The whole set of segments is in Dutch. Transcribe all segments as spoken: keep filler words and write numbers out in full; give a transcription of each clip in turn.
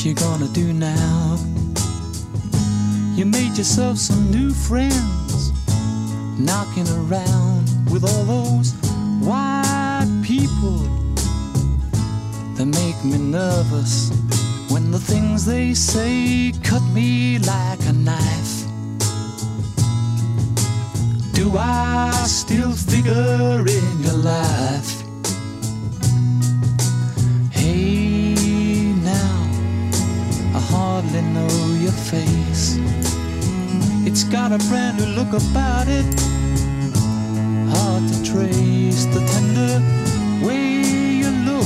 what you gonna do now? You made yourself some new friends, knocking around with all those white people that make me nervous when the things they say cut me like a knife. Do I still figure in your life? Hey now, I hardly know your face. It's got a brand new look about it, hard to trace the tender way you look,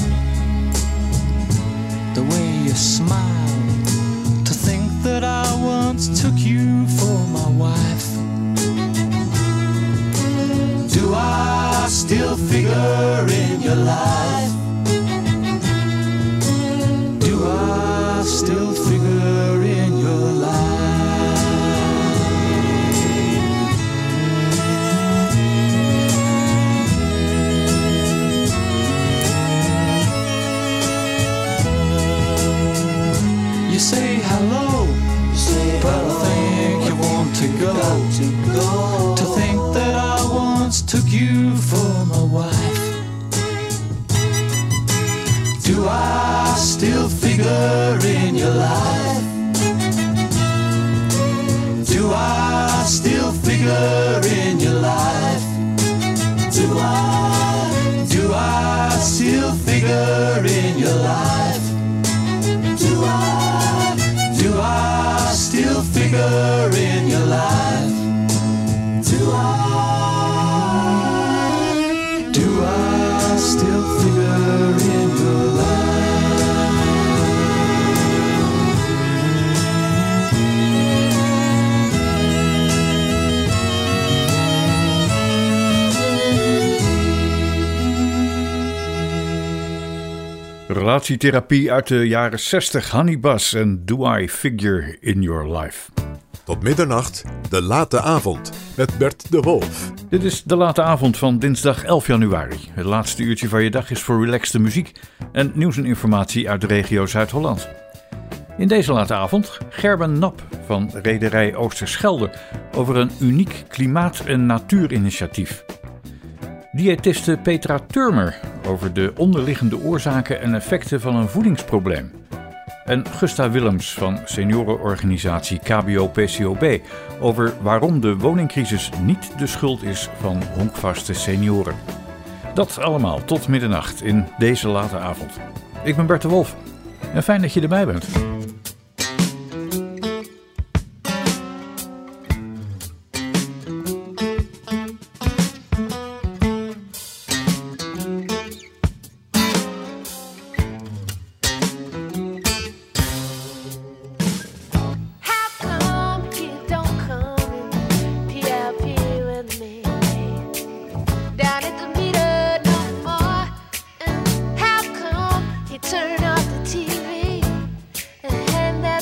the way you smile, to think that I once took you for my wife. Do I still figure in your life? Do I still figure in your life? You say hello, you say but hello, I think you want to go, to go. To think that I once took you for my wife. Do I still figure in your life? Do I still figure in your life? Do I, do I still figure in your life? Do I, do I still figure in your life? Do I, do I still figure in your life? Relatietherapie uit de jaren zestig, Honey Bus en Do I Figure in Your Life. Tot middernacht, de late avond, met Bert de Wolf. Dit is de late avond van dinsdag elf januari. Het laatste uurtje van je dag is voor relaxte muziek en nieuws en informatie uit de regio Zuid-Holland. In deze late avond Gerben Nap van Rederij Oosterschelde over een uniek klimaat- en natuurinitiatief. Diëtiste Petra Turmer over de onderliggende oorzaken en effecten van een voedingsprobleem. En Gusta Willems van seniorenorganisatie K B O P C O B over waarom de woningcrisis niet de schuld is van honkvaste senioren. Dat allemaal tot middernacht in deze late avond. Ik ben Bert de Wolf en fijn dat je erbij bent. Turn off the T V and hang that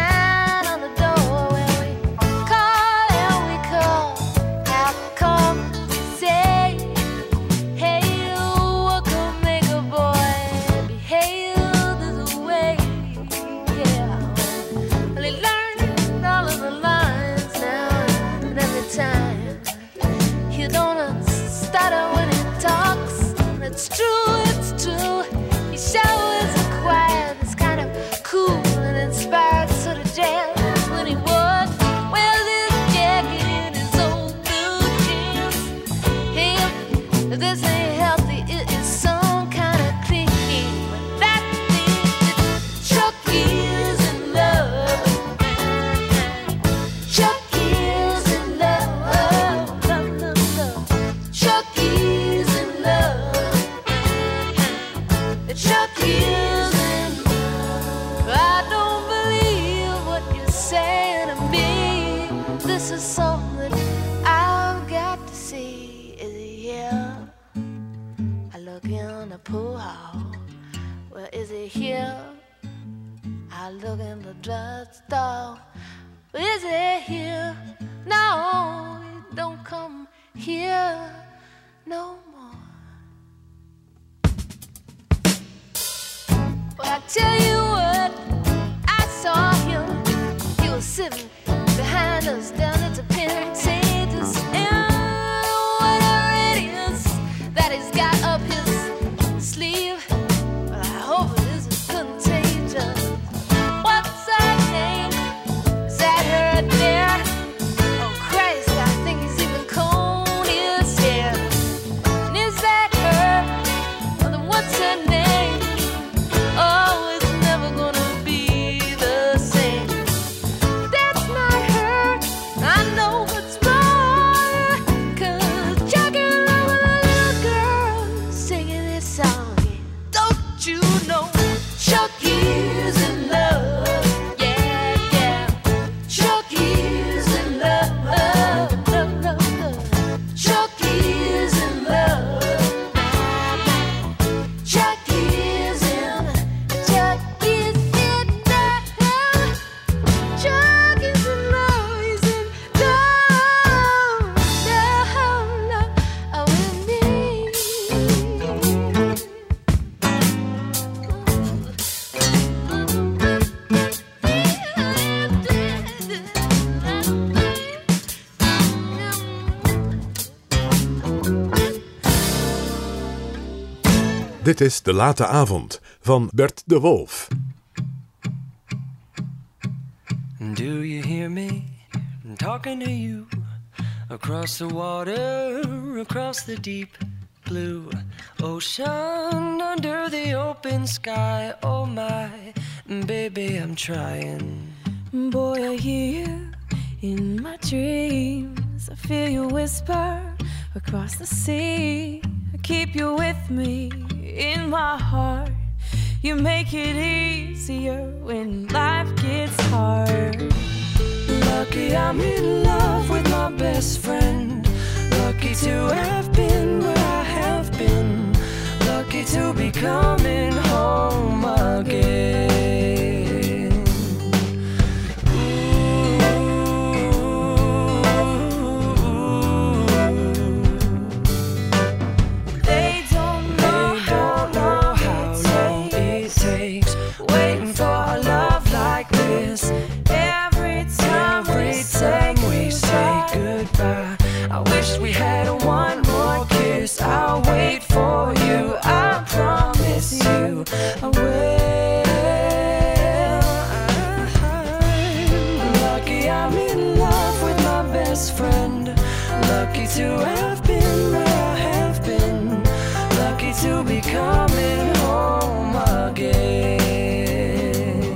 I look in the drugstore. Is it here? No, it don't come here no more. Well, I tell you what, is De Late Avond van Bert de Wolf. Do you hear me talking to you? Across the water, across the deep blue ocean, under the open sky. Oh my, baby, I'm trying. Boy, I hear you in my dreams. I feel you whisper across the sea. I keep you with me in my heart. You make it easier when life gets hard. Lucky I'm in love with my best friend. Lucky to have been where I have been. Lucky to be coming home again. They don't know, They don't know how long it takes waiting for a love like this. every time Every time we say goodbye, I wish we had one more kiss. I'll wait for you, I promise you I will. I'm lucky I'm in love with my best friend. Lucky to have been where I have been. Lucky to be coming home again.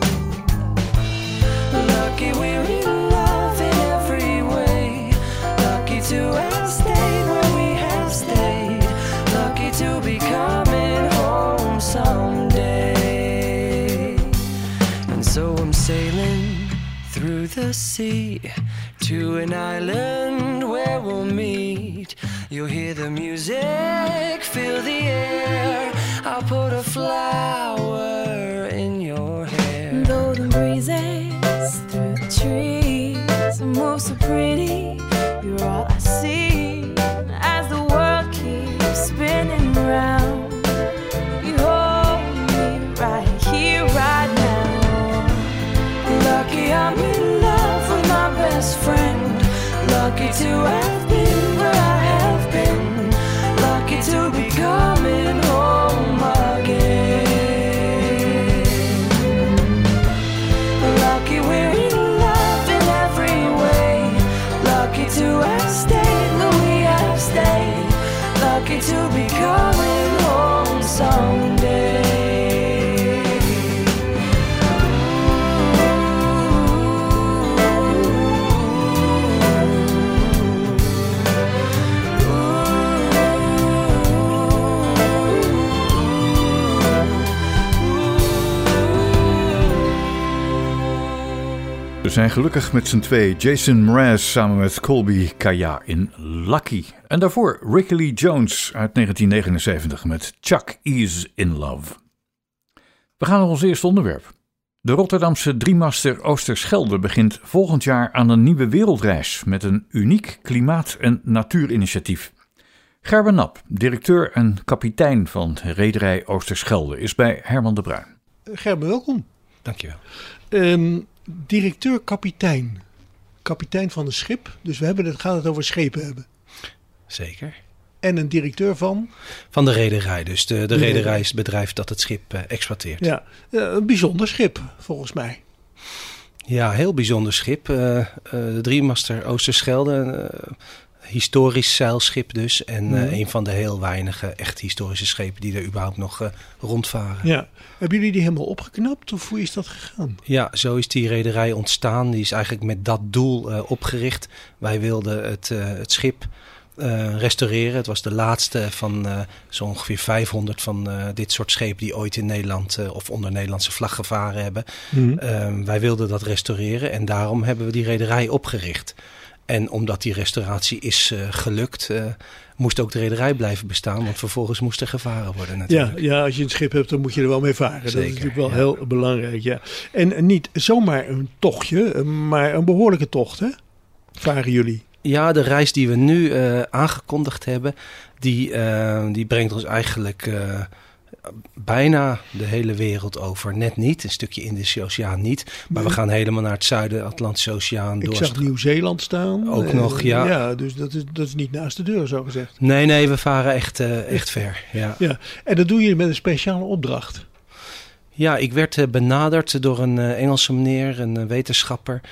Lucky we're in love in every way. Lucky to have stayed where we have stayed. Lucky to be coming home someday. And so I'm sailing through the sea to an island where we'll meet. You'll hear the music, feel the air. I'll put a flower in your hair. golden breezes through the trees move so pretty. You're all I see as the world keeps spinning round. You hold me right here, right now. Lucky I'm in love with my best friend. Lucky to have been where I have been. Lucky to be coming home again. Lucky we're in love in every way. Lucky to have stayed where we have stayed. Lucky to be coming home someday. We zijn gelukkig met z'n twee. Jason Mraz samen met Colby Kaya in Lucky. En daarvoor Ricky Lee Jones uit negentien negenenzeventig met Chuck Is In Love. We gaan naar ons eerste onderwerp. De Rotterdamse driemaster Oosterschelde begint volgend jaar aan een nieuwe wereldreis met een uniek klimaat- en natuurinitiatief. Gerben Nap, directeur en kapitein van rederij Oosterschelde, is bij Herman de Bruin. Gerben, welkom. Dankjewel. Um, Directeur-kapitein. Kapitein van een schip. Dus we hebben het, gaan het over schepen hebben. Zeker. En een directeur van? Van de rederij. Dus de, de, De rederij rederij. is het bedrijf dat het schip uh, exploiteert. Ja, uh, een bijzonder schip volgens mij. Ja, heel bijzonder schip. Uh, uh, de driemaster Oosterschelde. Uh, historisch zeilschip dus. En uh, Mhm. een van de heel weinige echt historische schepen die er überhaupt nog uh, rondvaren. Ja. Hebben jullie die helemaal opgeknapt of hoe is dat gegaan? Ja, zo is die rederij ontstaan. Die is eigenlijk met dat doel uh, opgericht. Wij wilden het, uh, het schip uh, restaureren. Het was de laatste van uh, zo ongeveer vijfhonderd van uh, dit soort schepen die ooit in Nederland uh, of onder Nederlandse vlag gevaren hebben. Mhm. Uh, wij wilden dat restaureren en daarom hebben we die rederij opgericht. En omdat die restauratie is uh, gelukt, uh, moest ook de rederij blijven bestaan. Want vervolgens moest er gevaren worden Ja, natuurlijk. ja, als je een schip hebt, dan moet je er wel mee varen. dat Zeker, is natuurlijk wel ja. heel belangrijk. Ja. En uh, niet zomaar een tochtje, maar een behoorlijke tocht, hè? Varen jullie? Ja, de reis die we nu uh, aangekondigd hebben, die, uh, die brengt ons eigenlijk uh, bijna de hele wereld over. Net niet, een stukje Indische Oceaan niet. Maar we gaan helemaal naar het zuiden, Atlantische Oceaan. Ik zag Nieuw-Zeeland staan. Ook uh, nog, ja. Ja, dus dat is, dat is niet naast de deur, zo gezegd. Nee, nee, we varen echt, uh, echt ver. Ja. Ja. En dat doe je met een speciale opdracht. Ja, ik werd uh, benaderd door een uh, Engelse meneer, een uh, wetenschapper.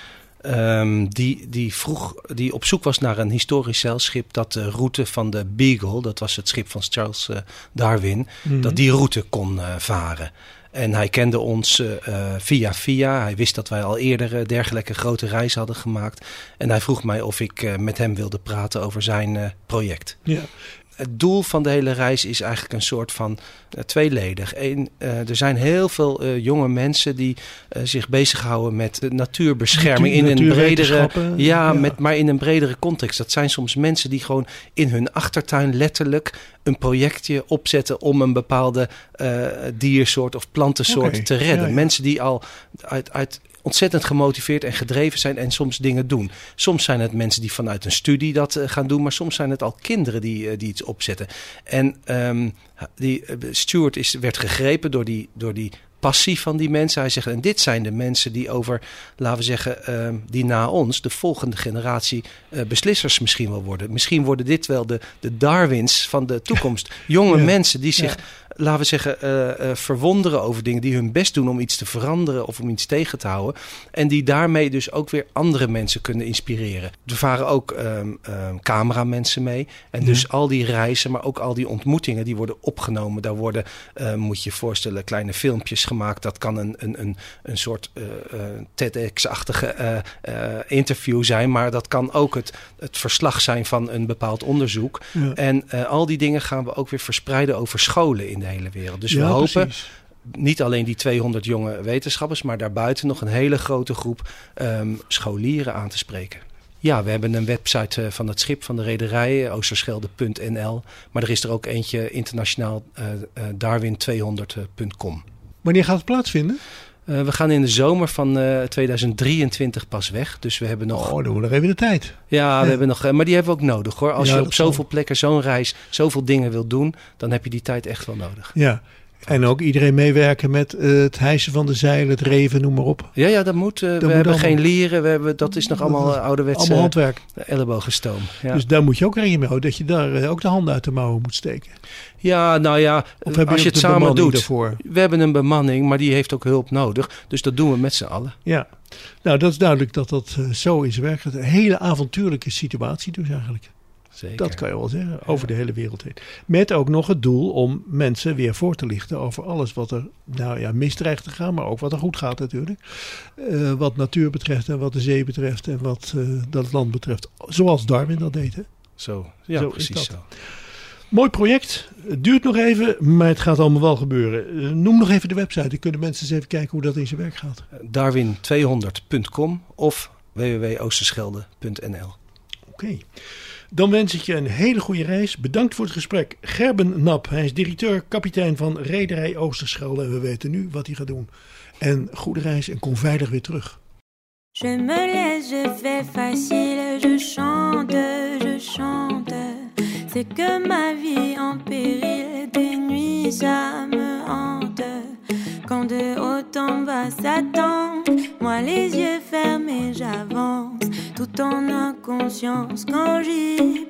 Um, die, die, vroeg, die op zoek was naar een historisch zeilschip dat de route van de Beagle, dat was het schip van Charles uh, Darwin, mm-hmm. dat die route kon uh, varen. En hij kende ons uh, via via. Hij wist dat wij al eerder uh, dergelijke grote reizen hadden gemaakt. En hij vroeg mij of ik uh, met hem wilde praten over zijn uh, project. Ja. Het doel van de hele reis is eigenlijk een soort van uh, tweeledig. Eén, uh, er zijn heel veel uh, jonge mensen die uh, zich bezighouden met uh, natuurbescherming Natuur, in een bredere, ja, ja. Met, maar in een bredere context. Dat zijn soms mensen die gewoon in hun achtertuin letterlijk een projectje opzetten om een bepaalde uh, diersoort of plantensoort okay. te redden. Ja, ja. Mensen die al uit, uit ontzettend gemotiveerd en gedreven zijn en soms dingen doen. Soms zijn het mensen die vanuit een studie dat uh, gaan doen, maar soms zijn het al kinderen die, uh, die iets opzetten. En um, die uh, Stuart is, werd gegrepen door die, door die passie van die mensen. Hij zegt, en dit zijn de mensen die over, laten we zeggen, uh, die na ons, de volgende generatie, uh, beslissers misschien wel worden. Misschien worden dit wel de, de Darwins van de toekomst. Jonge ja. mensen die zich, ja. laten we zeggen, uh, uh, verwonderen over dingen, die hun best doen om iets te veranderen of om iets tegen te houden. En die daarmee dus ook weer andere mensen kunnen inspireren. Er varen ook um, um, cameramensen mee. En dus ja. al die reizen, maar ook al die ontmoetingen, die worden opgenomen. Daar worden, uh, moet je je voorstellen, kleine filmpjes gemaakt. Dat kan een, een, een, een soort uh, uh, TEDx-achtige uh, uh, interview zijn. Maar dat kan ook het, het verslag zijn van een bepaald onderzoek. Ja. En uh, al die dingen gaan we ook weer verspreiden over scholen in de hele wereld. Dus ja, we hopen precies. niet alleen die tweehonderd jonge wetenschappers, maar daarbuiten nog een hele grote groep um, scholieren aan te spreken. Ja, we hebben een website van het schip van de rederij, oosterschelde punt n l. Maar er is er ook eentje internationaal, uh, uh, darwin tweehonderd punt com. Wanneer gaat het plaatsvinden? Uh, we gaan in de zomer van uh, tweeduizend drieëntwintig pas weg. Dus we hebben nog... Oh, dan hebben we nog even de tijd. Ja, we ja. hebben nog, maar die hebben we ook nodig hoor. Als ja, je op zoveel zal... plekken zo'n reis, zoveel dingen wilt doen, dan heb je die tijd echt wel nodig. Ja. En ook iedereen meewerken met uh, het hijsen van de zeilen, het reven, noem maar op. Ja, ja dat moet. Uh, dat we moet hebben allemaal... geen lieren, we hebben, dat is nog allemaal uh, ouderwetse allemaal handwerk. Ellebogenstoom. Ja. Dus daar moet je ook rekening mee houden, dat je daar uh, ook de handen uit de mouwen moet steken. Ja, nou ja, als je, je het samen doet. Daarvoor? We hebben een bemanning, maar die heeft ook hulp nodig. Dus dat doen we met z'n allen. Ja, nou dat is duidelijk dat dat uh, zo in zijn werk gaat. Een hele avontuurlijke situatie dus eigenlijk. Zeker. Dat kan je wel zeggen, over de hele wereld heen. Met ook nog het doel om mensen weer voor te lichten over alles wat er nou ja, misdreigt te gaan, maar ook wat er goed gaat natuurlijk. Uh, wat natuur betreft en wat de zee betreft en wat uh, dat land betreft. Zoals Darwin dat deed. Hè? Zo, ja zo precies zo. Mooi project. Het duurt nog even, maar het gaat allemaal wel gebeuren. Uh, noem nog even de website. Dan kunnen mensen eens even kijken hoe dat in zijn werk gaat. darwin tweehonderd punt com of w w w punt oosterschelde punt n l. Oké. Okay. Dan wens ik je een hele goede reis. Bedankt voor het gesprek. Gerben Nap, hij is directeur-kapitein van Rederij Oosterschelde. En we weten nu wat hij gaat doen. En goede reis en kom veilig weer terug. Je me laisse, je fais facile, je chante, je chante. C'est que ma vie en péril, des nuits ça me hante. Quand de haut en bas s'attend, moi les yeux fermés j'avance, tout en inconscience quand j'y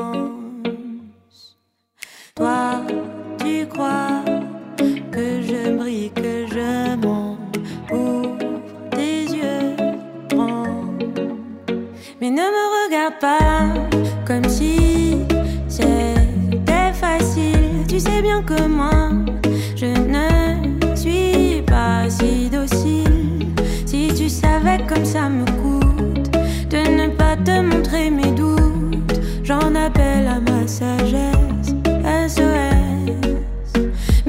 pense. Toi, tu crois que je brille, que je monte pour tes yeux grands. Mais ne me regarde pas comme si c'était facile. Tu sais bien que moi, je ne suis pas si docile. Si tu savais comme ça me coûte de ne pas te montrer mes doutes, j'en appelle à ma sagesse S O S.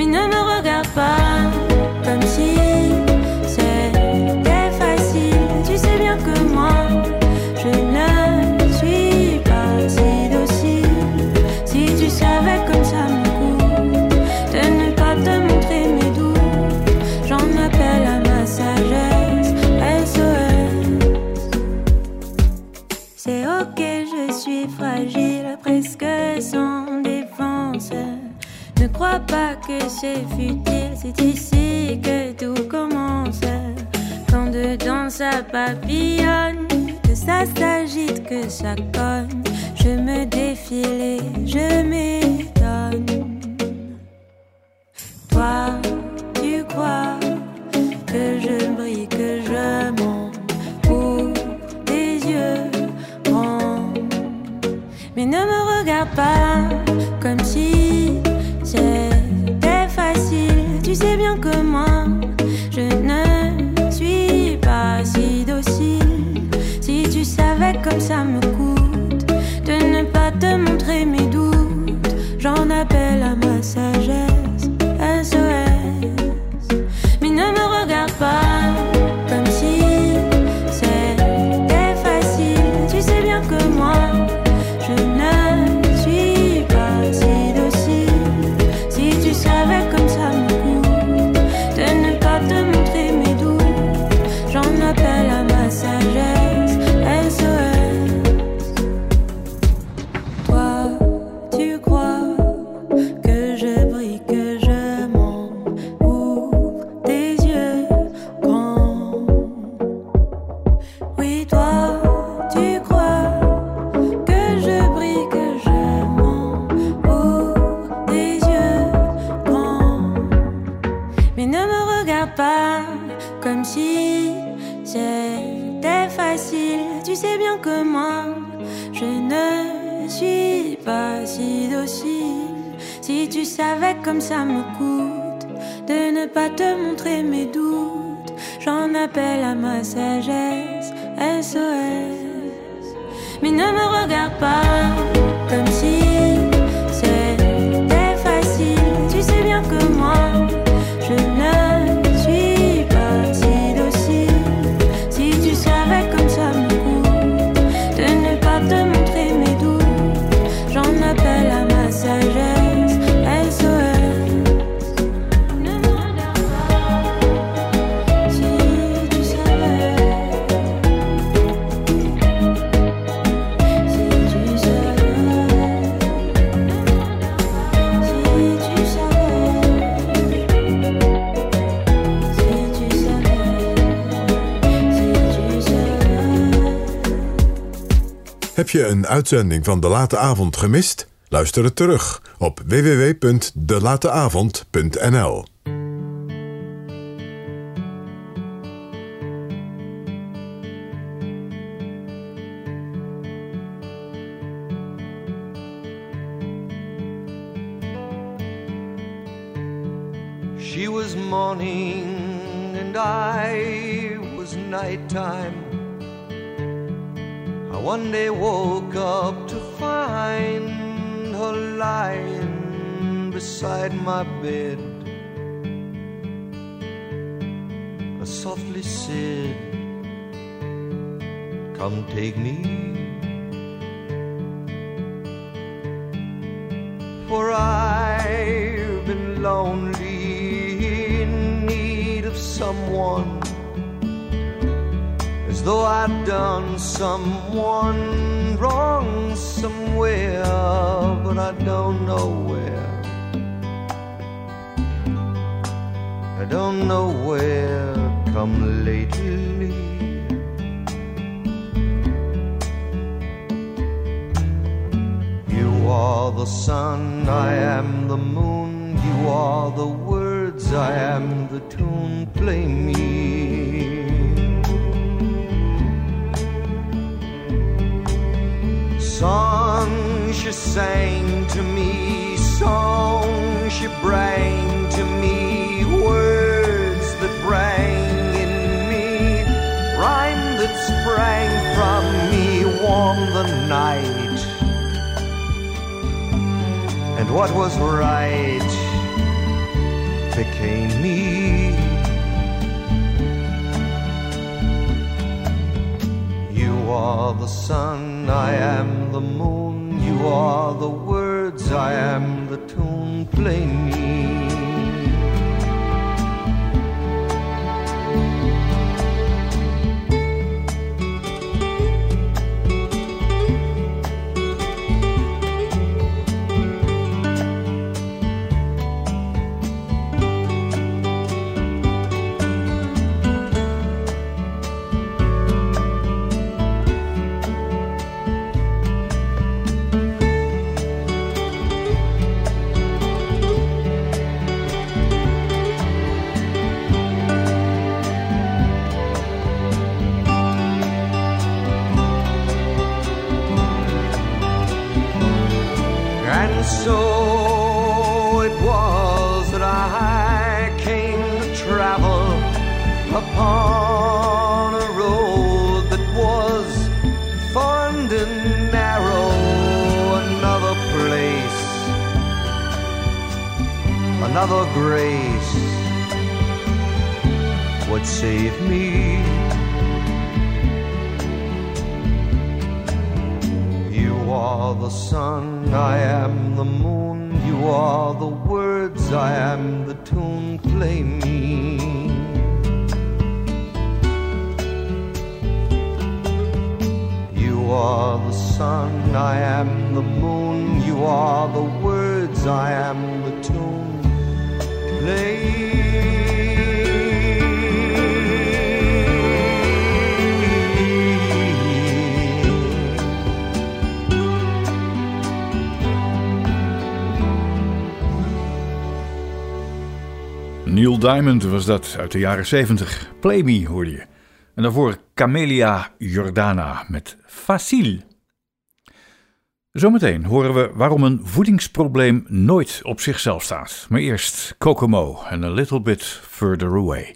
crois pas que c'est futile, c'est ici que tout commence. Quand dedans ça papillonne, que ça s'agite, que ça cogne, je me défile et je m'étonne. Toi, tu crois que je brille, que je monte pour tes yeux grands. Mais ne me regarde pas comme si c'était facile. Tu sais bien que moi, je ne suis pas si docile. Si tu savais comme ça me coûte de ne pas te montrer mes doutes, j'en appelle à ma sagesse, S O S. Mais ne me regarde pas comme si c'était facile. Tu sais bien que moi, je ne suis pas si docile. Si tu savais comme ça me coûte de ne pas te montrer mes doutes, j'en appelle à ma sagesse, S O S. Toi, tu crois que je brille, que je monte pour tes yeux grands. Oui, toi, tu crois que je brille, que je monte pour tes yeux grands. Mais ne me regarde pas comme si c'était facile. Tu sais bien que moi, je ne suis pas si docile. Si tu savais comme ça me coûte de ne pas te montrer mes doutes, j'en appelle à ma sagesse, S O S. Mais ne me regarde pas comme si c'était facile. Tu sais bien que moi, je ne suis pas si docile. Si tu savais comme ça me coûte de ne pas te montrer mes doutes, j'en appelle à ma sagesse, S O S. Ne me regarde pas, si tu savais, si tu savais, si tu savais, si tu savais, si tu savais. Heb je een uitzending van De Late Avond gemist? Luister het terug op w w w punt de late avond punt n l. She was morning and I was nighttime. I one day woke up to find her lying beside my bed. I softly said, "Come take me, for I've been lonely, in need of someone, as though I'd done someone wrong somewhere, but I don't know where. I don't know where, come lately. You are the sun, I am the moon. You are the words, I am the tune. Play me. Song she sang to me, song she bring to me, words that rang in me, rhyme that sprang from me, warm the night. And what was right became me. You are the sun, I am the moon. You are the words, I am the tune. Play me. upon a road that was formed and narrow. Another place, another grace would save me. You are the sun, I am the moon. You are the words, I am the tune. Play me. You are the sun, I am the moon. You are the words, I am the tune. Play. Neil Diamond was dat uit de jaren zeventig. Play Me hoorde je. En daarvoor Camelia Jordana met Facile. Zometeen horen we waarom een voedingsprobleem nooit op zichzelf staat. Maar eerst Kokomo en A Little Bit Further Away.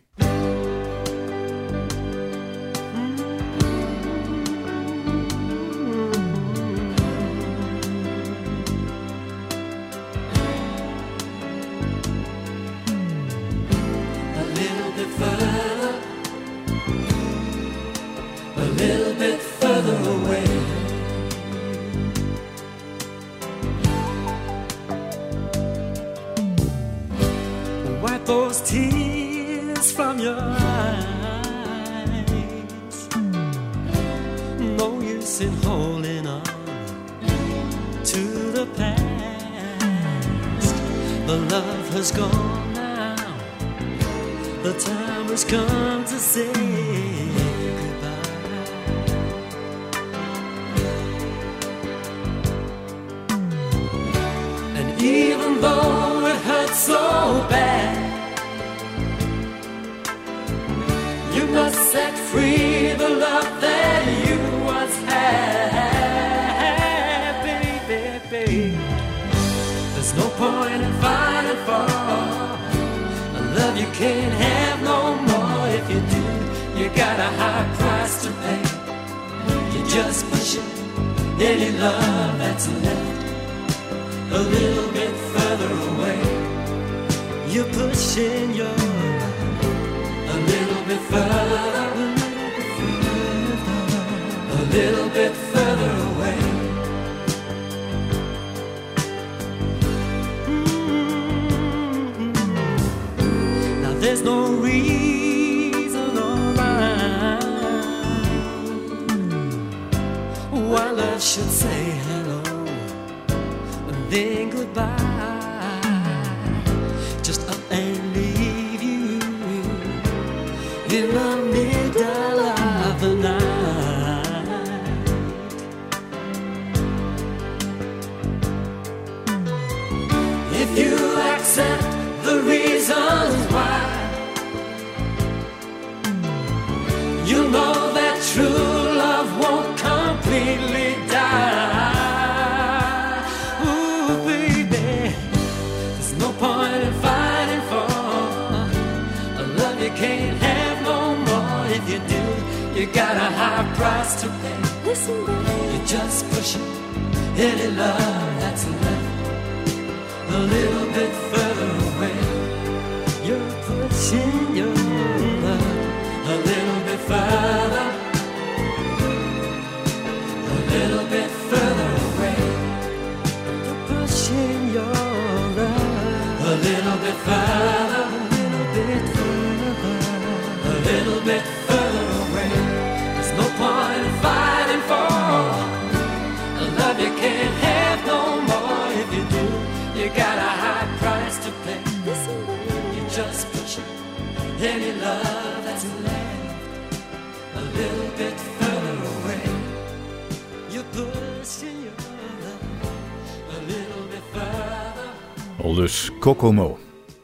Aldus Kokomo.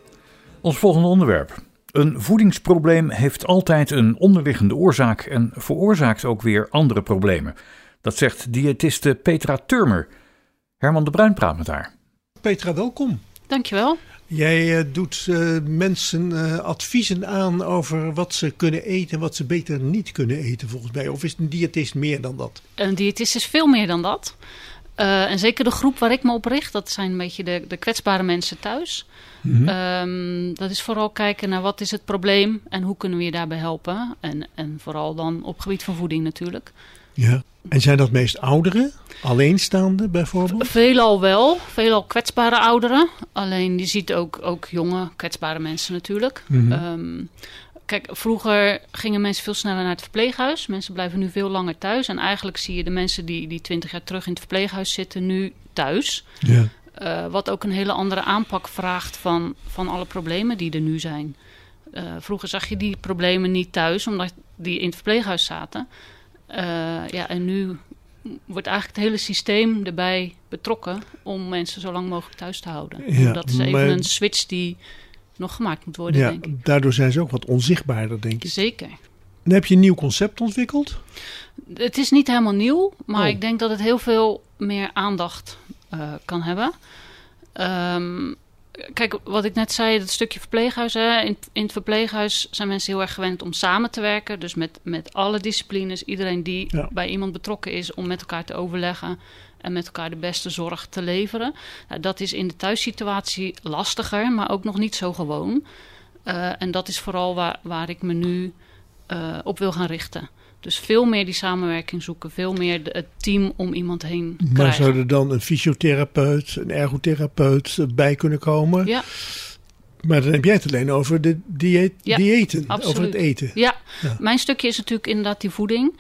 Ons volgende onderwerp. Een voedingsprobleem heeft altijd een onderliggende oorzaak en veroorzaakt ook weer andere problemen. Dat zegt diëtiste Petra Turmer. Herman de Bruin praat met haar. Petra, welkom. Dankjewel. Jij uh, doet uh, mensen uh, adviezen aan over wat ze kunnen eten en wat ze beter niet kunnen eten volgens mij. Of is een diëtist meer dan dat? Een diëtist is veel meer dan dat. Uh, en zeker de groep waar ik me op richt, dat zijn een beetje de, de kwetsbare mensen thuis. Mm-hmm. Um, dat is vooral kijken naar wat is het probleem en hoe kunnen we je daarbij helpen. En, en vooral dan op gebied van voeding natuurlijk. Ja. En zijn dat meest ouderen? Alleenstaanden bijvoorbeeld? Veelal wel. Veelal kwetsbare ouderen. Alleen je ziet ook, ook jonge kwetsbare mensen natuurlijk. Mm-hmm. Um, kijk, vroeger gingen mensen veel sneller naar het verpleeghuis. Mensen blijven nu veel langer thuis. En eigenlijk zie je de mensen die, die twintig jaar terug in het verpleeghuis zitten nu thuis. Ja. Uh, wat ook een hele andere aanpak vraagt van, van alle problemen die er nu zijn. Uh, vroeger zag je die problemen niet thuis, omdat die in het verpleeghuis zaten. Uh, ja, en nu wordt eigenlijk het hele systeem erbij betrokken om mensen zo lang mogelijk thuis te houden. Ja, dat is even maar een switch die nog gemaakt moet worden, ja, denk ik. Daardoor zijn ze ook wat onzichtbaarder, denk ik. Zeker. En heb je een nieuw concept ontwikkeld? Het is niet helemaal nieuw, maar oh. ik denk dat het heel veel meer aandacht uh, kan hebben. Um, Kijk, wat ik net zei, dat stukje verpleeghuis. Hè. In, in het verpleeghuis zijn mensen heel erg gewend om samen te werken. Dus met, met alle disciplines, iedereen die ja. bij iemand betrokken is, om met elkaar te overleggen en met elkaar de beste zorg te leveren. Nou, dat is in de thuissituatie lastiger, maar ook nog niet zo gewoon. Uh, en dat is vooral waar, waar ik me nu uh, op wil gaan richten. Dus veel meer die samenwerking zoeken. Veel meer de, het team om iemand heen maar krijgen. Zou er dan een fysiotherapeut, een ergotherapeut bij kunnen komen? Ja. Maar dan heb jij het alleen over de dieet, ja, diëten, absoluut. Over het eten. Ja. ja, mijn stukje is natuurlijk inderdaad die voeding.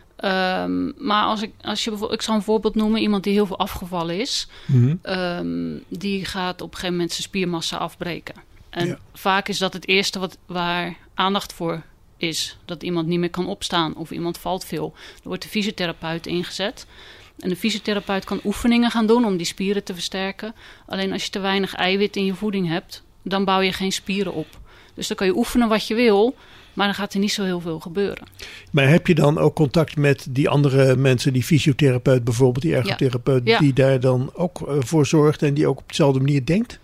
Um, maar als ik, als je bijvoorbeeld, ik zal een voorbeeld noemen. Iemand die heel veel afgevallen is. Mm-hmm. Um, die gaat op een gegeven moment zijn spiermassa afbreken. En ja. vaak is dat het eerste wat, waar aandacht voor is. Dat iemand niet meer kan opstaan of iemand valt veel. Er wordt de fysiotherapeut ingezet. En de fysiotherapeut kan oefeningen gaan doen om die spieren te versterken. Alleen als je te weinig eiwit in je voeding hebt, dan bouw je geen spieren op. Dus dan kan je oefenen wat je wil, maar dan gaat er niet zo heel veel gebeuren. Maar heb je dan ook contact met die andere mensen, die fysiotherapeut bijvoorbeeld, die ergotherapeut, ja. Ja. die daar dan ook uh, voor zorgt en die ook op dezelfde manier denkt?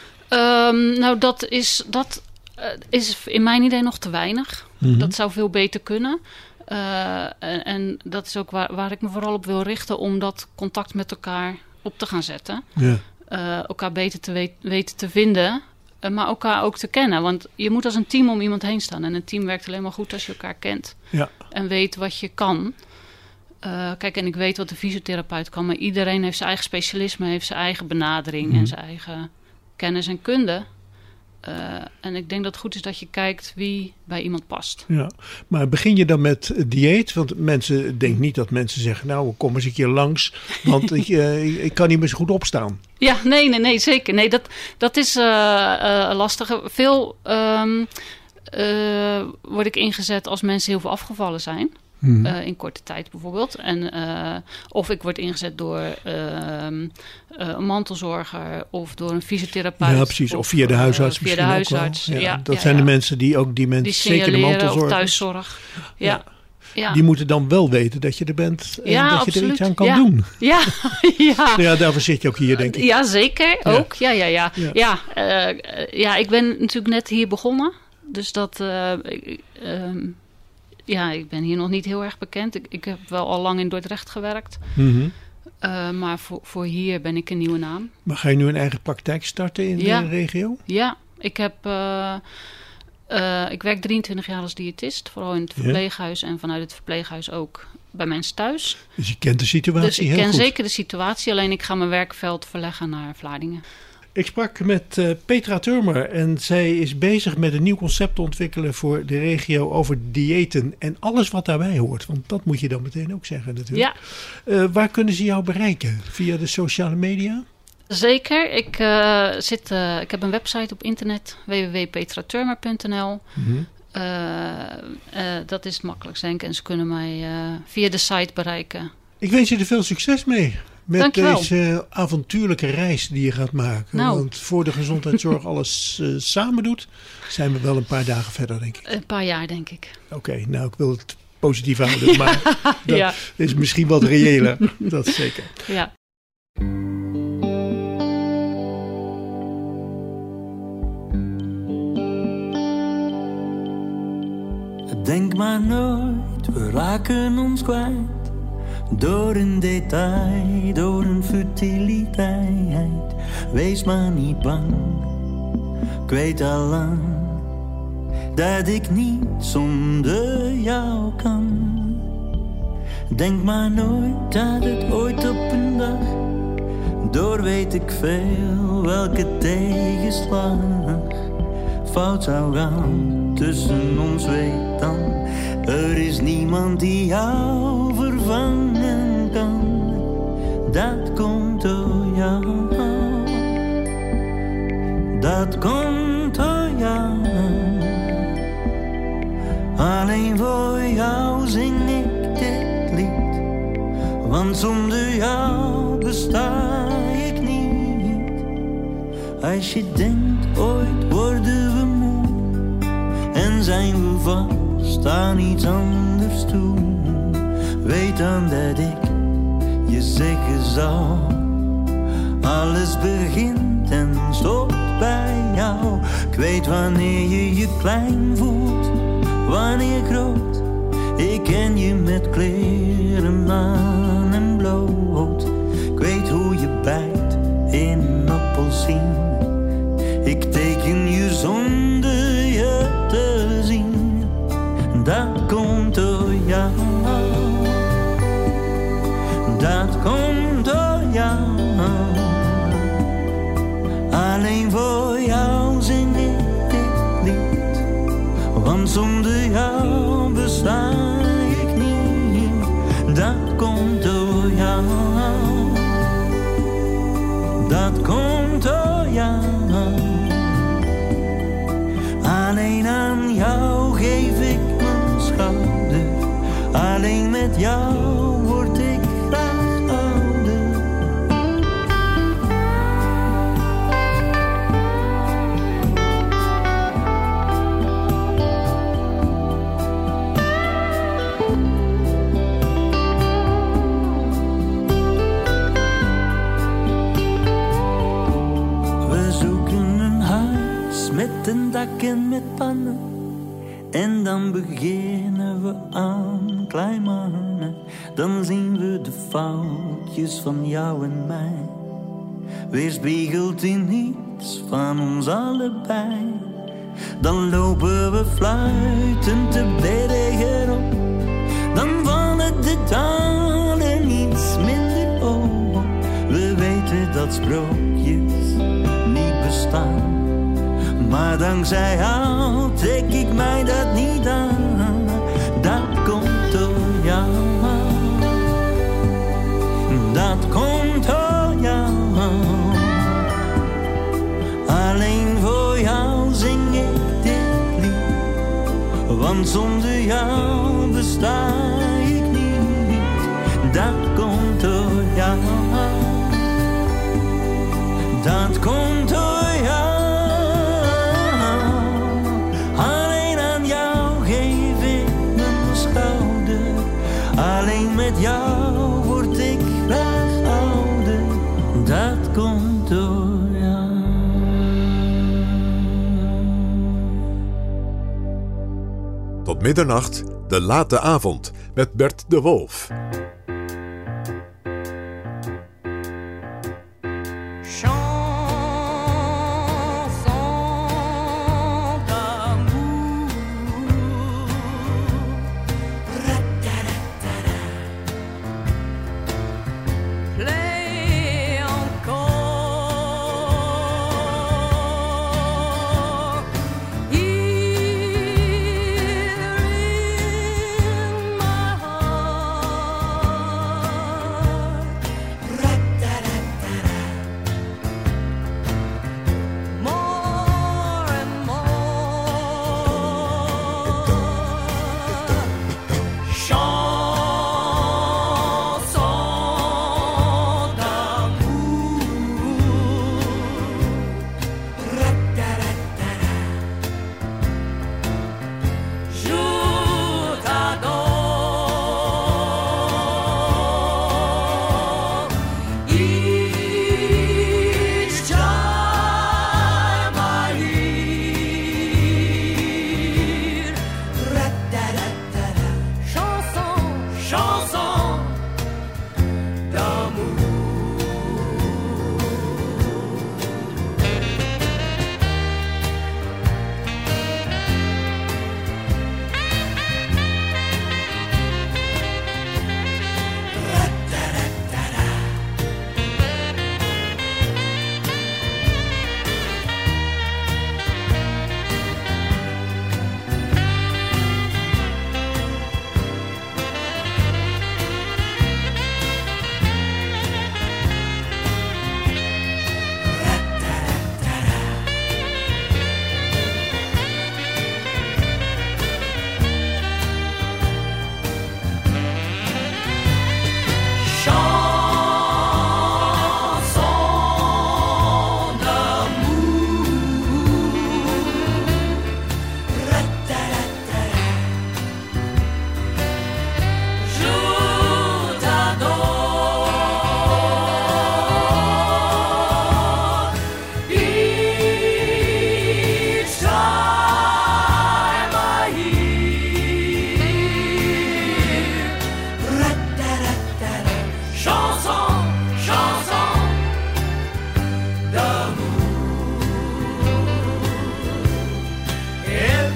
Um, nou, dat is, dat uh, is in mijn idee nog te weinig. Mm-hmm. Dat zou veel beter kunnen. Uh, en, en dat is ook waar, waar ik me vooral op wil richten, om dat contact met elkaar op te gaan zetten. Ja. Uh, elkaar beter te weet, weten te vinden, uh, maar elkaar ook te kennen. Want je moet als een team om iemand heen staan. En een team werkt alleen maar goed als je elkaar kent. Ja. En weet wat je kan. Uh, kijk, en ik weet wat de fysiotherapeut kan, maar iedereen heeft zijn eigen specialisme, heeft zijn eigen benadering mm. en zijn eigen kennis en kunde. Uh, en ik denk dat het goed is dat je kijkt wie bij iemand past. Ja, maar begin je dan met dieet? Want mensen denken niet dat mensen zeggen, nou, kom eens een keer langs, want ik, uh, ik kan niet meer zo goed opstaan. Ja, nee, nee, nee, zeker. Nee, dat, dat is uh, uh, lastig. Veel um, uh, word ik ingezet als mensen heel veel afgevallen zijn. Hmm. Uh, in korte tijd bijvoorbeeld. En, uh, of ik word ingezet door uh, uh, een mantelzorger of door een fysiotherapeut. Ja, precies. Of, of via de huisarts. Uh, via de huisarts. Ja, ja, dat ja, zijn ja. de mensen die ook die mensen, die zeker de mantelzorg. Of thuiszorg. Ja. Ja. Ja. Die moeten dan wel weten dat je er bent en ja, dat absoluut. je er iets aan kan ja. doen. Ja, ja. ja, daarvoor zit je ook hier, denk ik. Ja, zeker. Ja. Ook. Ja, ja, ja. Ja, ja, uh, ja, ik ben natuurlijk net hier begonnen. Dus dat... Uh, uh, Ja, ik ben hier nog niet heel erg bekend. Ik, ik heb wel al lang in Dordrecht gewerkt. Mm-hmm. Uh, maar voor, voor hier ben ik een nieuwe naam. Maar ga je nu een eigen praktijk starten in ja. de regio? Ja, ik heb... Uh, uh, ik werk drieëntwintig jaar als diëtist. Vooral in het verpleeghuis ja. en vanuit het verpleeghuis ook bij mensen thuis. Dus je kent de situatie dus ik heel ken goed. zeker de situatie. Alleen ik ga mijn werkveld verleggen naar Vlaardingen. Ik sprak met uh, Petra Turmer en zij is bezig met een nieuw concept te ontwikkelen voor de regio over diëten en alles wat daarbij hoort. Want dat moet je dan meteen ook zeggen natuurlijk. Ja. Uh, waar kunnen ze jou bereiken? Via de sociale media? Zeker. Ik, uh, zit, uh, ik heb een website op internet, w w w punt petra turmer punt n l. Mm-hmm. Uh, uh, dat is het makkelijkst, denk ik. En ze kunnen mij uh, via de site bereiken. Ik wens je er veel succes mee. Met Dankjewel. Deze avontuurlijke reis die je gaat maken. Nou. Want voor de gezondheidszorg alles uh, samen doet, zijn we wel een paar dagen verder, denk ik. Een paar jaar, denk ik. Oké, okay, nou ik wil het positief houden. Maar dat ja. is misschien wat reëler. Dat is zeker. Ja. Denk maar nooit, we raken ons kwijt. Door een detail, door een futiliteit. Wees maar niet bang, ik weet al lang dat ik niet zonder jou kan. Denk maar nooit dat het ooit op een dag, door weet ik veel welke tegenslag, fout zou gaan tussen ons, weet dan. Er is niemand die jou vervangen kan. Dat komt door jou. Dat komt door jou. Alleen voor jou zing ik dit lied. Want zonder jou besta ik niet. Als je denkt ooit worden we moe en zijn we vast aan iets anders toe, weet dan dat ik je zeggen zal. Alles begint en stopt bij jou. Ik weet wanneer je je klein voelt, wanneer groot. Ik ken je met kleren aan en bloot. Ik weet hoe je bijt in een appelsien. Ik teken je zonder je te zien. Dat komt door jou. Dat komt door jou. Alleen voor jou zing ik dit lied. Want zonder jou besta ik niet. Dat komt door jou. Dat komt door jou. Alleen aan jou geef ik mijn schouder. Alleen met jou word ik graag ouder. We zoeken een huis met een dak en met pannen. En dan beginnen we aan klein mannen. Dan zien we de foutjes van jou en mij. Weerspiegeld in niets van ons allebei. Dan lopen we fluitend de bergen op. Dan vallen de dalen iets minder op. We weten dat sprookjes niet bestaan. Maar dankzij jou trek ik mij dat niet aan. Dat komt door jou. Dat komt door jou. Alleen voor jou zing ik dit lied. Want zonder jou besta ik niet. Dat komt door jou. Dat komt door jou. Alleen met jou word ik graag ouder. Dat komt door jou. Tot middernacht, de late avond met Bert de Wolf. Here in my heart.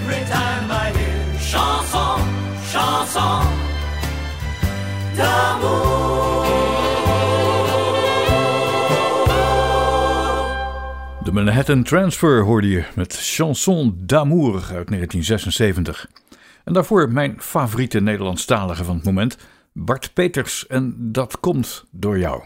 every time I hear chanson, chanson d'amour. De Manhattan Transfer hoorde je met Chanson d'amour uit negentien zesenzeventig. En daarvoor mijn favoriete Nederlandstalige van het moment, Bart Peters, en dat komt door jou.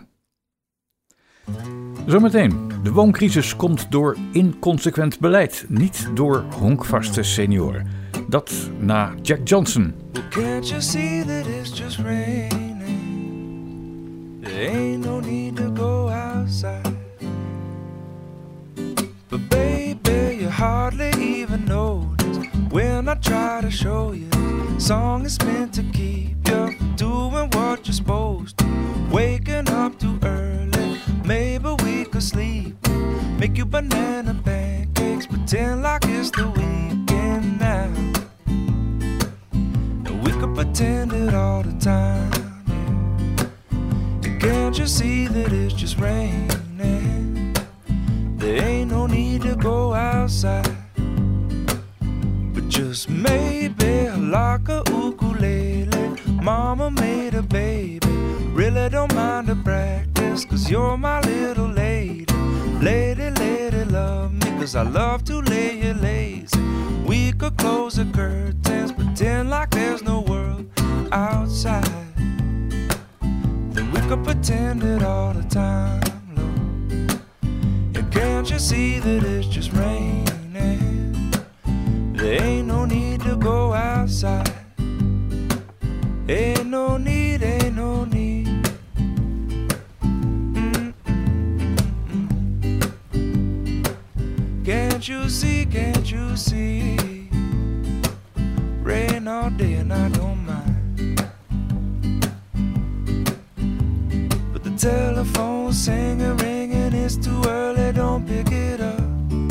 Zometeen, de wooncrisis komt door inconsequent beleid, niet door honkvaste senioren. Dat na Jack Johnson. Can't you see that it's just raining? There ain't no need to go outside. But baby, you hardly even notice when I try to show you. Song is meant to keep you doing what you're supposed to. Waking up too early, maybe we could sleep. Make you banana pancakes, pretend like it's the weekend now. And we could pretend it all the time, yeah. And can't you see that it's just raining? There ain't no need to go outside. But just maybe like a ukulele, mama made a baby. Really don't mind the practice, cause you're my little lady. Lady, lady, love me, cause I love to lay you lazy. We could close the curtains, pretend like there's no world outside. Then we could pretend it all the time, Lord. And can't you see that it's just raining? There ain't no need to go outside. Ain't no need, ain't no need. Can't you see, can't you see? Rain all day and I don't mind. But the telephone's singing, ringing, it's too early, don't pick it up.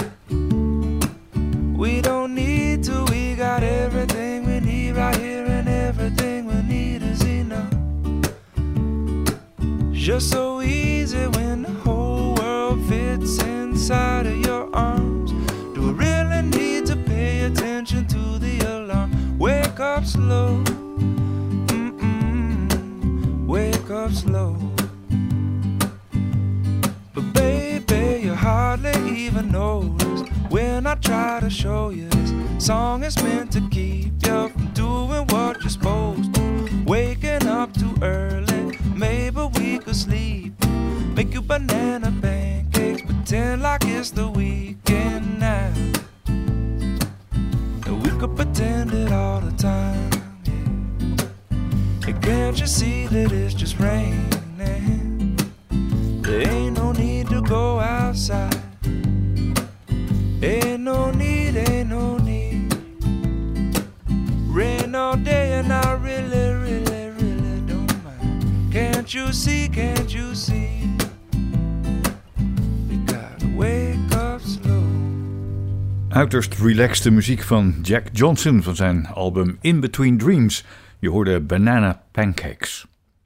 We don't need to, we got everything we need right here, and everything we need is enough. It's just so easy when the whole world fits inside of your arms. Do we really need to pay attention to the alarm? Wake up slow, mm-mm, wake up slow. But baby, you hardly even notice when I try to show you this song is meant to keep you from doing what you're supposed to. Waking up too early, maybe we could sleep. Make you banana pancakes, pretend like it's the weekend now. And we could pretend it all the time, yeah. And can't you see that it's just raining? There ain't no need to go outside. Ain't no need, ain't no need. Rain all day and I really, really, really don't mind. Can't you see, can't you see? You gotta wake up slow. Uiterst relaxte muziek van Jack Johnson van zijn album In Between Dreams. Je hoorde Banana Pancakes.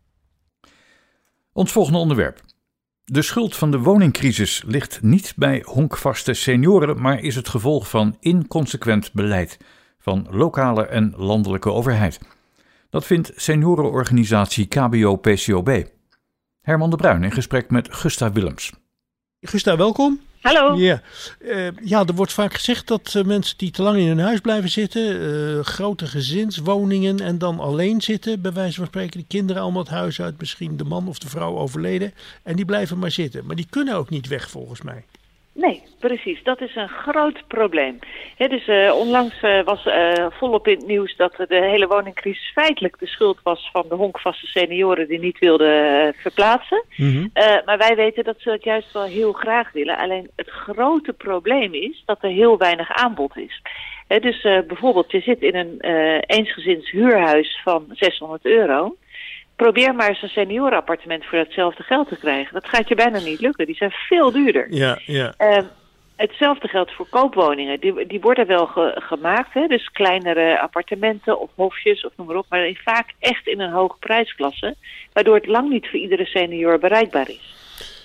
Ons volgende onderwerp. De schuld van de woningcrisis ligt niet bij honkvaste senioren, maar is het gevolg van inconsequent beleid van lokale en landelijke overheid. Dat vindt seniorenorganisatie K B O P C O B. Herman de Bruin in gesprek met Gusta Willems. Gusta, welkom. Hallo. Ja, uh, ja, er wordt vaak gezegd dat uh, mensen die te lang in hun huis blijven zitten, uh, grote gezinswoningen en dan alleen zitten, bij wijze van spreken, de kinderen allemaal het huis uit, misschien de man of de vrouw overleden, en die blijven maar zitten. Maar die kunnen ook niet weg, volgens mij. Nee, precies. Dat is een groot probleem. He, dus uh, onlangs uh, was uh, volop in het nieuws dat de hele woningcrisis feitelijk de schuld was van de honkvaste senioren die niet wilden uh, verplaatsen. Mm-hmm. Uh, maar wij weten dat ze het juist wel heel graag willen. Alleen het grote probleem is dat er heel weinig aanbod is. He, dus uh, bijvoorbeeld, je zit in een uh, eensgezins huurhuis van zeshonderd euro. Probeer maar eens een seniorenappartement voor datzelfde geld te krijgen. Dat gaat je bijna niet lukken. Die zijn veel duurder. Ja, ja. Uh, hetzelfde geldt voor koopwoningen. Die, die worden wel ge, gemaakt. Hè? Dus kleinere appartementen of hofjes of noem maar op. Maar vaak echt in een hoge prijsklasse. Waardoor het lang niet voor iedere senior bereikbaar is. Ja,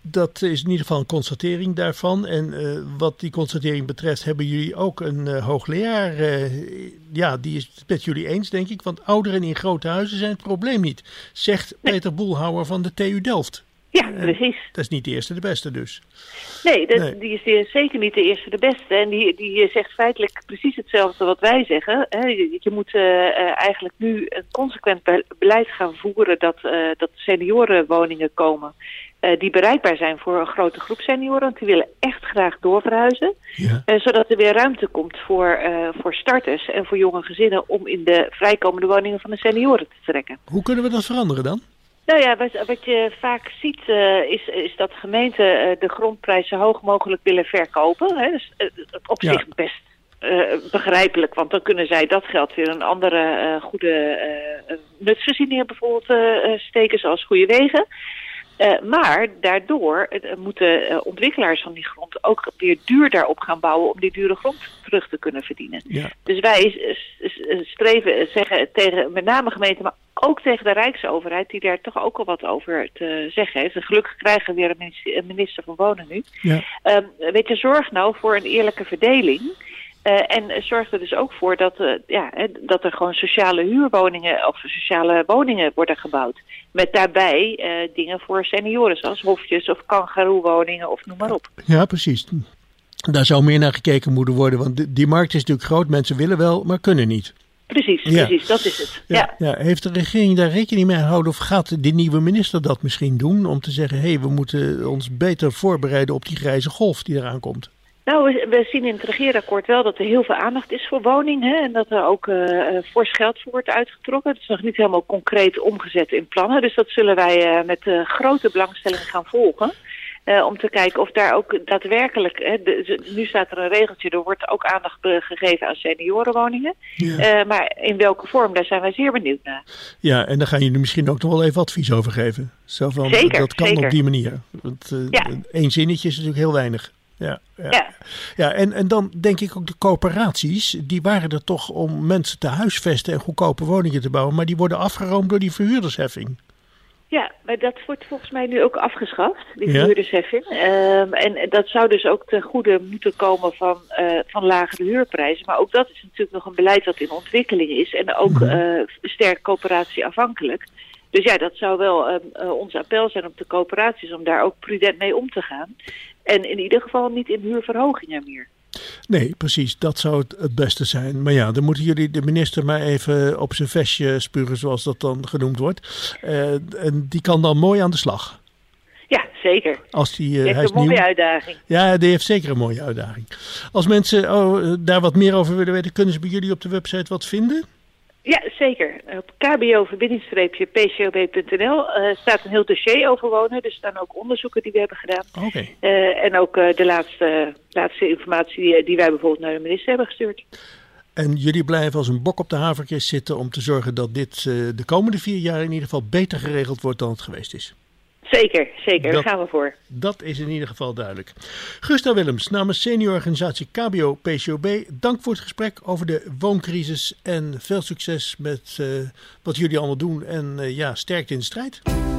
dat is in ieder geval een constatering daarvan. En uh, wat die constatering betreft hebben jullie ook een uh, hoogleraar. Uh, ja, die is het met jullie eens, denk ik. Want ouderen in grote huizen zijn het probleem niet. Zegt nee. Peter Boelhouwer van de T U Delft. Ja, precies. Uh, dat is niet de eerste de beste dus. Nee, dat, nee. die is zeker niet de eerste de beste. En die, die zegt feitelijk precies hetzelfde wat wij zeggen. Hè. Je, je moet uh, uh, eigenlijk nu een consequent be- beleid gaan voeren dat, uh, dat seniorenwoningen komen. Uh, die bereikbaar zijn voor een grote groep senioren. Want die willen echt graag doorverhuizen. Ja. Uh, zodat er weer ruimte komt voor, uh, voor starters en voor jonge gezinnen om in de vrijkomende woningen van de senioren te trekken. Hoe kunnen we dat veranderen dan? Nou ja, wat, wat je vaak ziet uh, is, is dat gemeenten uh, de grondprijs zo hoog mogelijk willen verkopen. Hè. Dus, uh, op zich ja. best uh, begrijpelijk, want dan kunnen zij dat geld weer een andere uh, goede uh, nutsvoorzieningen bijvoorbeeld uh, steken, zoals goede wegen. Uh, maar daardoor uh, moeten uh, ontwikkelaars van die grond ook weer duur daarop gaan bouwen om die dure grond terug te kunnen verdienen. Ja. Dus wij uh, streven, zeggen tegen met name gemeenten, maar ook tegen de Rijksoverheid, die daar toch ook al wat over te zeggen heeft. En gelukkig krijgen we weer een minister, een minister van Wonen nu. Ja. Uh, weet je, zorg nou voor een eerlijke verdeling. Uh, en zorg er dus ook voor dat, uh, ja, hè, dat er gewoon sociale huurwoningen of sociale woningen worden gebouwd. Met daarbij uh, dingen voor senioren, zoals hofjes of kangaroewoningen of noem maar op. Ja, precies. Daar zou meer naar gekeken moeten worden, want die, die markt is natuurlijk groot. Mensen willen wel, maar kunnen niet. Precies, ja. precies, dat is het. Ja. Ja. Ja, heeft de regering daar rekening mee houden of gaat de nieuwe minister dat misschien doen? Om te zeggen, hé, hey, we moeten ons beter voorbereiden op die grijze golf die eraan komt. Nou, we, we zien in het regeerakkoord wel dat er heel veel aandacht is voor woning. Hè, en dat er ook uh, fors geld voor wordt uitgetrokken. Het is nog niet helemaal concreet omgezet in plannen. Dus dat zullen wij uh, met uh, grote belangstelling gaan volgen. Uh, om te kijken of daar ook daadwerkelijk... Hè, de, nu staat er een regeltje, er wordt ook aandacht gegeven aan seniorenwoningen. Ja. Uh, maar in welke vorm, daar zijn wij zeer benieuwd naar. Ja, en daar gaan jullie misschien ook nog wel even advies over geven. Zo van, zeker, dat kan zeker. op die manier. Want uh, ja. één zinnetje is natuurlijk heel weinig. Ja, ja. ja. ja en, en dan denk ik ook de coöperaties, die waren er toch om mensen te huisvesten en goedkope woningen te bouwen, maar die worden afgeroomd door die verhuurdersheffing. Ja, maar dat wordt volgens mij nu ook afgeschaft, die ja. verhuurdersheffing. Um, en dat zou dus ook ten goede moeten komen van, uh, van lagere huurprijzen. Maar ook dat is natuurlijk nog een beleid dat in ontwikkeling is en ook uh, sterk coöperatieafhankelijk. Dus ja, dat zou wel um, uh, ons appel zijn op de coöperaties om daar ook prudent mee om te gaan. En in ieder geval niet in huurverhogingen meer. Nee, precies. Dat zou het, het beste zijn. Maar ja, dan moeten jullie de minister maar even op zijn vestje spuren, zoals dat dan genoemd wordt. Uh, en die kan dan mooi aan de slag. Ja, zeker. Als die, uh, die heeft hij is een mooie nieuw. uitdaging. Ja, die heeft zeker een mooie uitdaging. Als mensen oh, daar wat meer over willen weten, kunnen ze bij jullie op de website wat vinden? Ja, zeker. Op k b o verbindingstreepje p c o b punt n l uh, staat een heel dossier over wonen. Er staan ook onderzoeken die we hebben gedaan. Okay. Uh, en ook uh, de laatste, laatste informatie die, die wij bijvoorbeeld naar de minister hebben gestuurd. En jullie blijven als een bok op de haverkist zitten om te zorgen dat dit uh, de komende vier jaar in ieder geval beter geregeld wordt dan het geweest is. Zeker, zeker. Dat, daar gaan we voor. Dat is in ieder geval duidelijk. Gustav Willems, namens seniororganisatie K B O P C O B, dank voor het gesprek over de wooncrisis en veel succes met uh, wat jullie allemaal doen en uh, ja, sterkte in de strijd.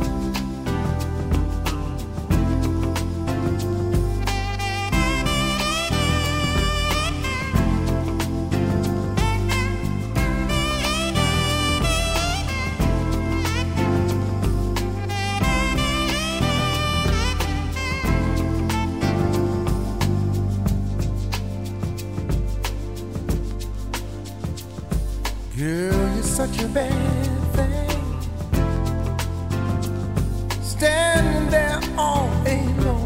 Such a bad thing, standing there all alone,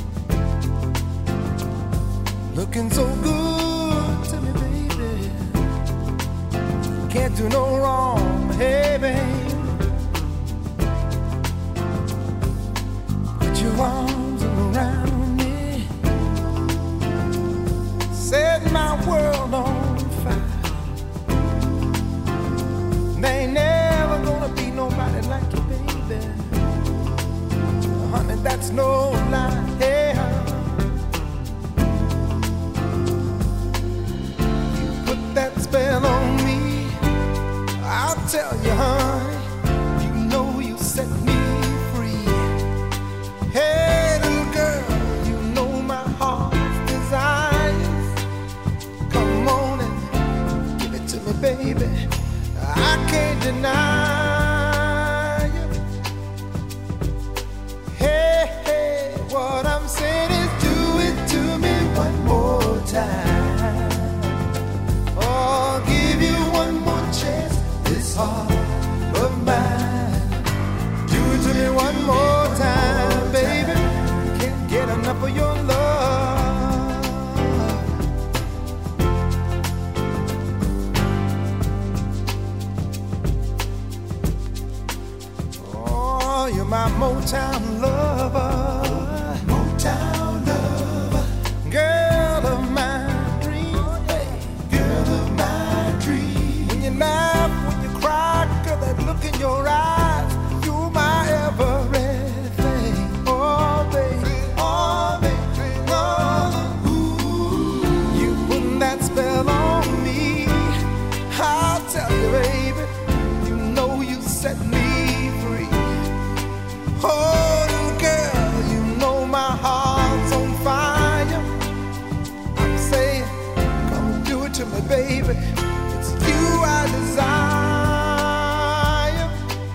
looking so good to me, baby. Can't do no wrong, hey babe. Put your arms around me, set my world on fire. There ain't never gonna be nobody like you, baby. Honey, that's no lie. Yeah. You put that spell on me, I'll tell you, honey. You know you set me free. Hey, me, baby. I can't deny you. Hey, hey, what I'm saying is do it to me one more time. Oh, I'll give you one more chance, this heart of mine. Do it to me one more time, baby. Can't get enough of your love. You're my Motown lover, Motown lover, girl of my dreams, hey, girl of my dreams. When you laugh, when you cry, girl, that look in your eyes, you're my everything. Oh, baby, oh, baby, oh, ooh, you put that spell on me. I'll tell you, baby, you know you set me. Oh, girl, you know my heart's on fire. I'm saying, come do it to me, baby. It's you I desire.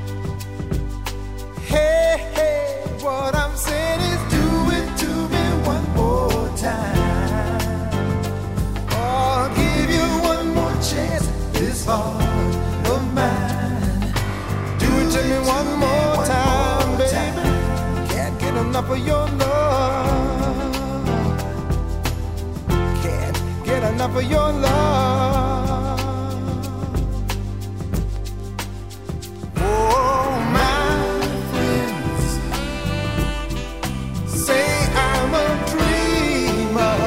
Hey, hey, what I'm saying is do it to me one more time. Oh, I'll give you one more chance, this heart of mine. Do it to me one more time. Enough of your love. Can't get enough of your love. Oh, my friends say I'm a dreamer.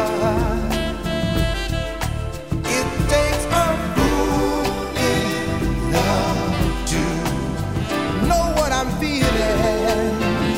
It takes a fool in love to know what I'm feeling.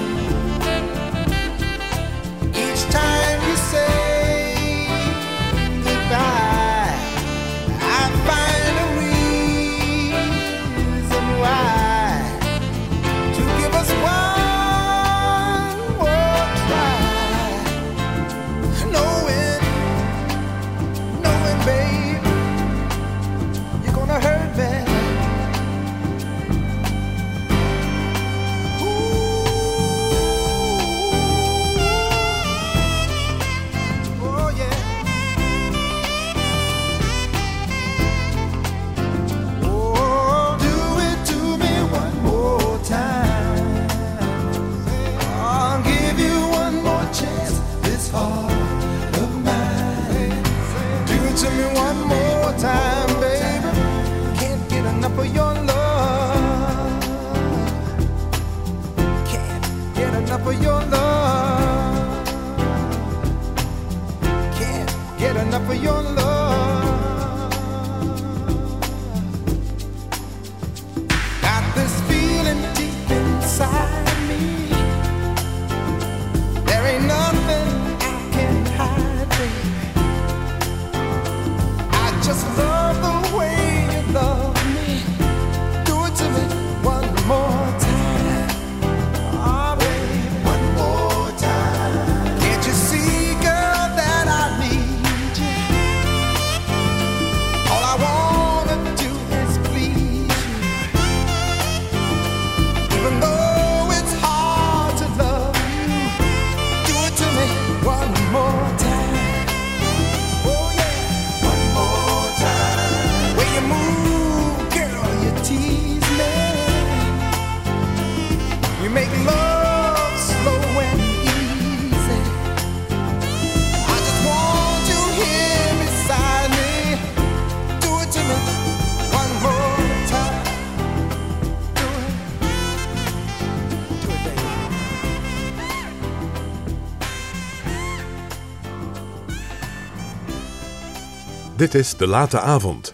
Dit is De Late Avond.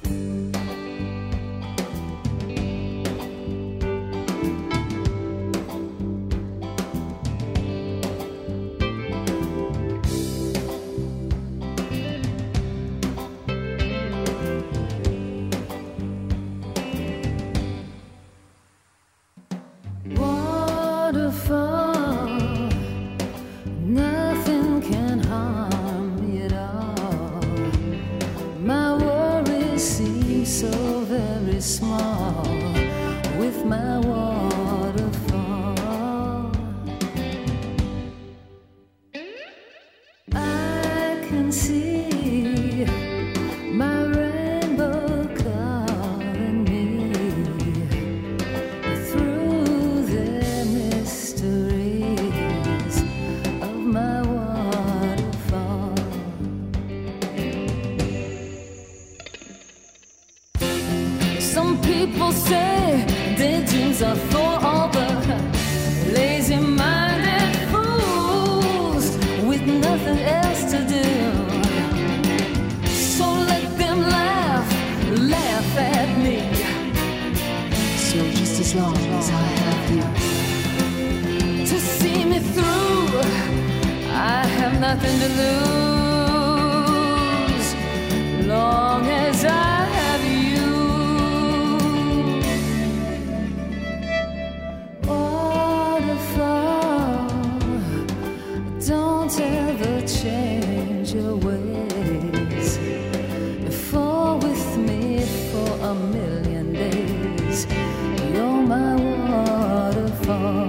Nothing can harm me at all. My worries seem so very small with my waterfall. I can see my rainbow calling me through the mysteries of my waterfall. Some people say daydreams are for all the lazy-minded fools with nothing else to do. So let them laugh, laugh at me. So just as long as I have you to see me through, I have nothing to lose. Long as I have you. Don't ever change your ways. Fall with me for a million days. You're my waterfall.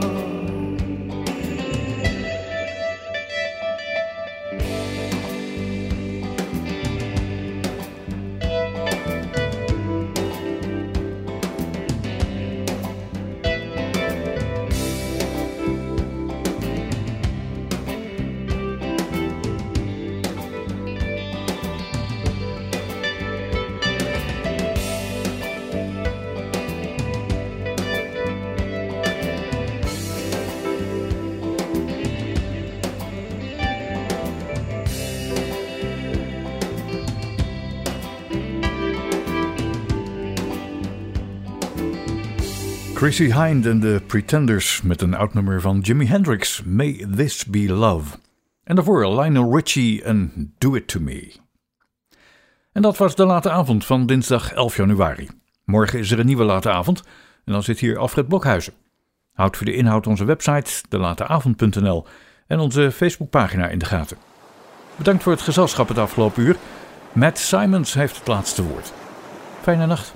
Chrissie Hynde en de Pretenders met een oud nummer van Jimi Hendrix, May This Be Love. En daarvoor Lionel Richie en Do It To Me. En dat was de late avond van dinsdag elf januari. Morgen is er een nieuwe late avond en dan zit hier Alfred Blokhuizen. Houd voor de inhoud onze website de late avond punt n l en onze Facebookpagina in de gaten. Bedankt voor het gezelschap het afgelopen uur. Matt Simons heeft het laatste woord. Fijne nacht.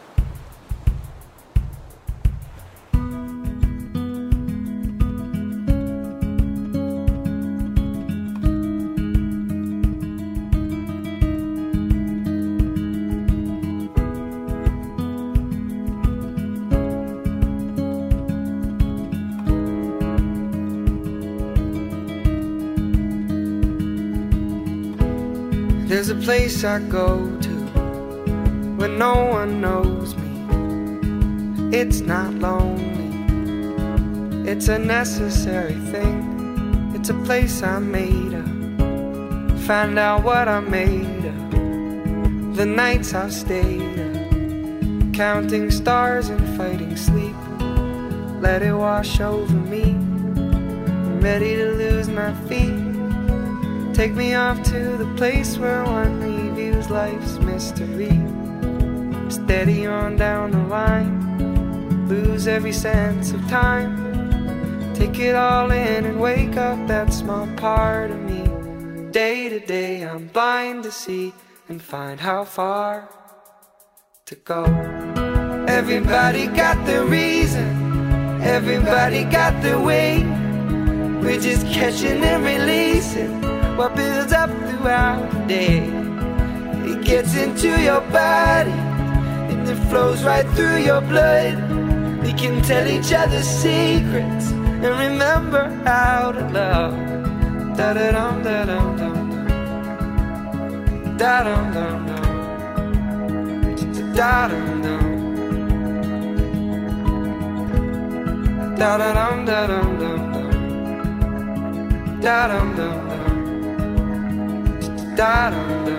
There's a place I go to when no one knows me. It's not lonely, it's a necessary thing. It's a place I made up, find out what I'm made of. The nights I've stayed up, counting stars and fighting sleep. Let it wash over me, I'm ready to lose my feet. Take me off to the place where one reviews life's mystery. Steady on down the line, lose every sense of time. Take it all in and wake up that small part of me. Day to day I'm blind to see and find how far to go. Everybody got their reason, everybody got their way. We're just catching and releasing what builds up throughout the day. It gets into your body and it flows right through your blood. We can tell each other secrets and remember how to love. Da da dum da dum dum da dum dum dum da dum dum da da dum da dum dum da dum dum da dum dum.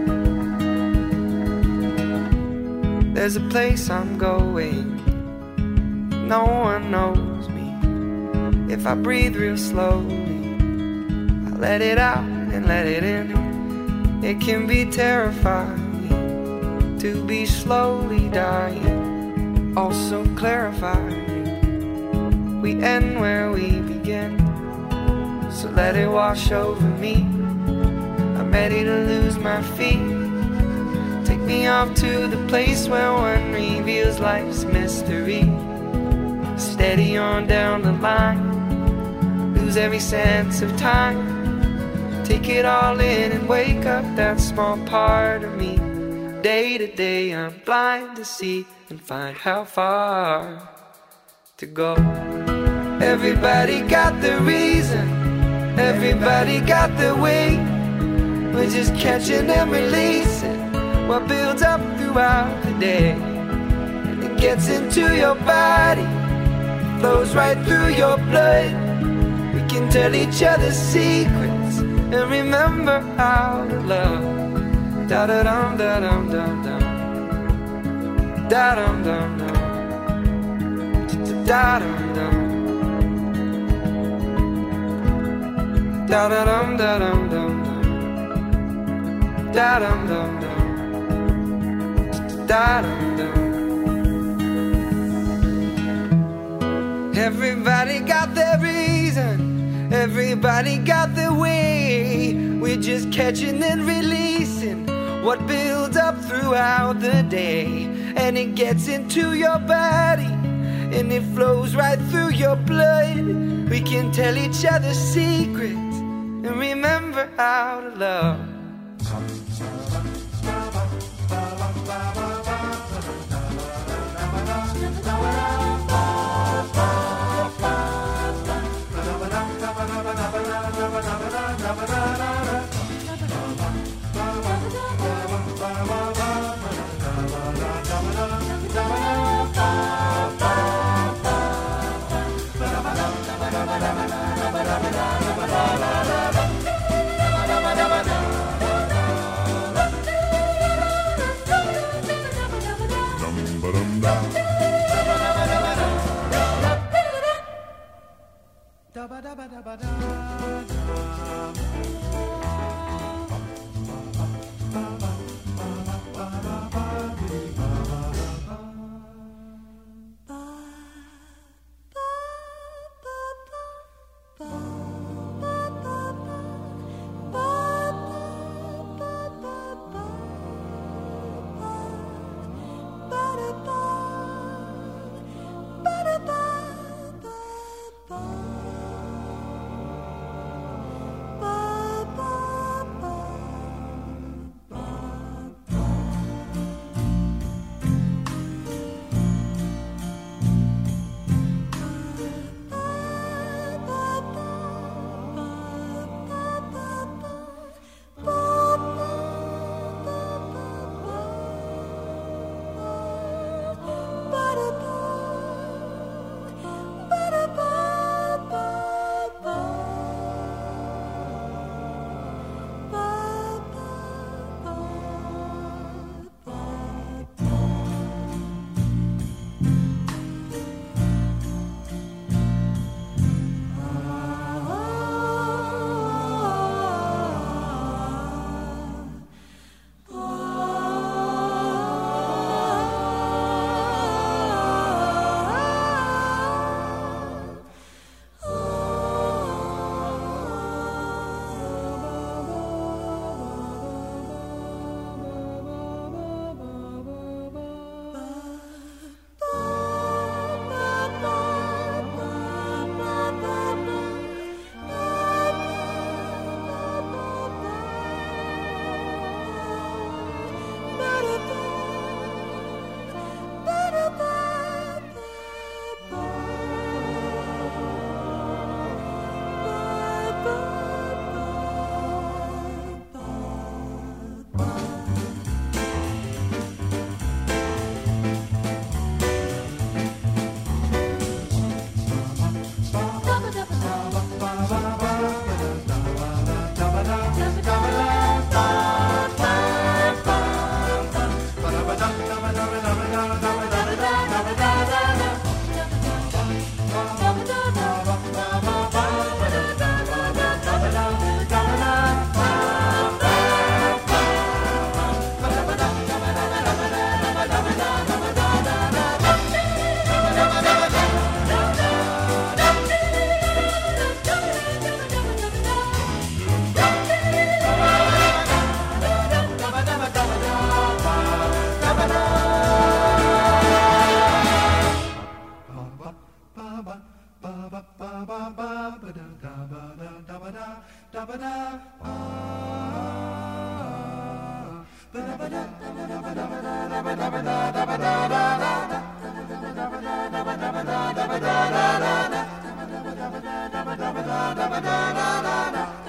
There's a place I'm going, no one knows me. If I breathe real slowly, I let it out and let it in. It can be terrifying to be slowly dying, also clarifying. We end where we begin, so let it wash over me. I'm ready to lose my feet. Take me off to the place where one reveals life's mystery. Steady on down the line, lose every sense of time. Take it all in and wake up that small part of me. Day to day I'm blind to see and find how far to go. Everybody got the reason, everybody got the way. We're just catching and releasing what builds up throughout the day. And it gets into your body, flows right through your blood. We can tell each other secrets and remember how to love. Da da dum da dum dum dum. Da dum dum dum. Da dum dum. Da da dum da dum dum dum. Da dum dum dum. Da dum dum. Everybody got their reason, everybody got their way. We're just catching and releasing what builds up throughout the day. And it gets into your body, and it flows right through your blood. We can tell each other secrets and remember how to love. da da da